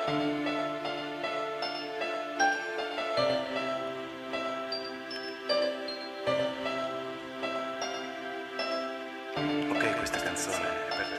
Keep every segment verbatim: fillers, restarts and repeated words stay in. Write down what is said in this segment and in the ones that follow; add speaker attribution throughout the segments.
Speaker 1: Ok, questa canzone è per te.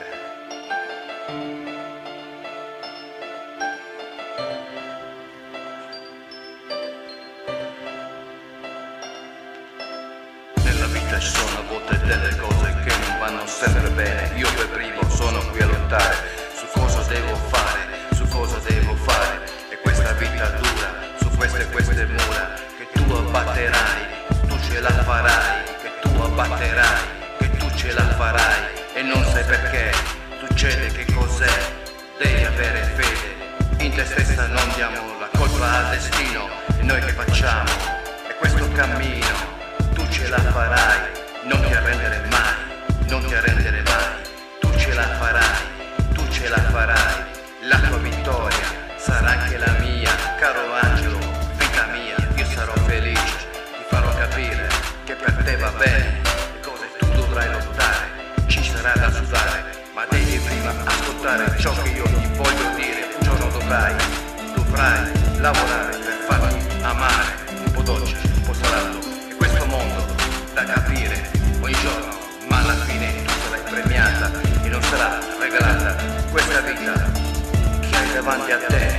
Speaker 1: Nella vita ci sono a volte delle cose che non vanno sempre bene. Io per primo sono qui a lottare su cosa devo fare, su cosa devo fare. E questa vita dura, su queste e queste mura che tu abbatterai, tu ce la farai, che tu abbatterai, che tu ce la farai. E non sai perché succede, che cos'è, devi avere fede in te stessa, non diamo la colpa al destino. E noi che facciamo è questo cammino, tu ce la farai, non ti arrendere mai, non ti arrendere mai, tu ce la farai, tu ce la farai, la tua vittoria sarà anche la mia, caro angelo, vita mia, io sarò felice, ti farò capire che per te va bene, le cose tu dovrai lottare, ci sarà da sudare, ma devi prima ascoltare ciò che io ti voglio dire. Un giorno dovrai, dovrai lavorare per farti amare, un po' dolce, un po' salato, e questo mondo da capire ogni giorno, ma alla fine tu sarai premiata e non sarà regalata questa vita che hai davanti a te,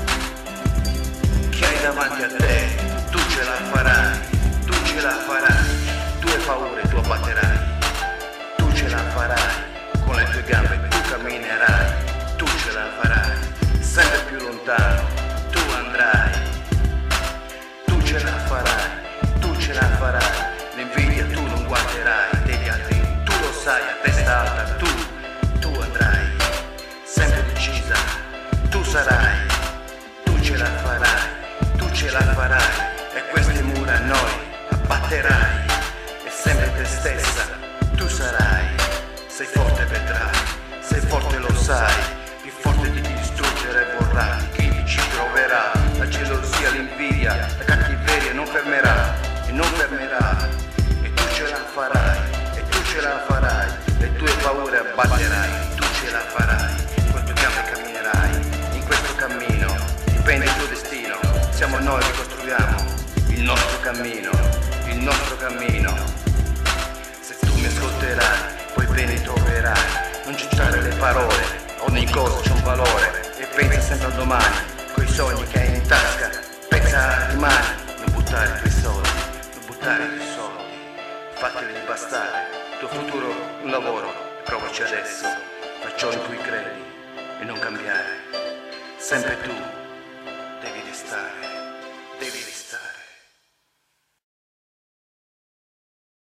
Speaker 1: che hai davanti a te, tu ce la farai, tu ce la farai, tue paure tu abbatterai, tu ce la farai, con le tue gambe tu camminerai, tu ce la farai, sempre più lontano tu andrai, tu ce la farai, tu ce la farai, l'invidia tu non guarderai degli altri, tu lo sai, a testa alta tu, tu andrai, sempre decisa, tu sarai, tu ce la farai, tu ce la farai, e queste mura noi abbatterai, e sempre te stessa tu sarai, sei forte vedrai, sei forte lo sai, più forte di distruggere vorrà, chi ci troverà, la gelosia, l'invidia, la cattiveria non fermerà, e non fermerà, e tu ce la farai, e tu ce la farai, le tue paure abbatterai, tu ce la farai, con le tue gambe camminerai, in questo cammino, dipende il tuo destino, siamo noi che costruiamo il nostro cammino, il nostro cammino, se tu mi ascolterai, poi bene troverai, non gettare le parole, ogni cosa c'è un valore, e pensa sempre al domani, coi sogni che hai in tasca, pensa a rimani, non buttare i tuoi soldi, non buttare i tuoi soldi, fateli bastare, il tuo futuro un lavoro, provaci adesso, fai ciò in cui credi e non cambiare, sempre tu devi restare, devi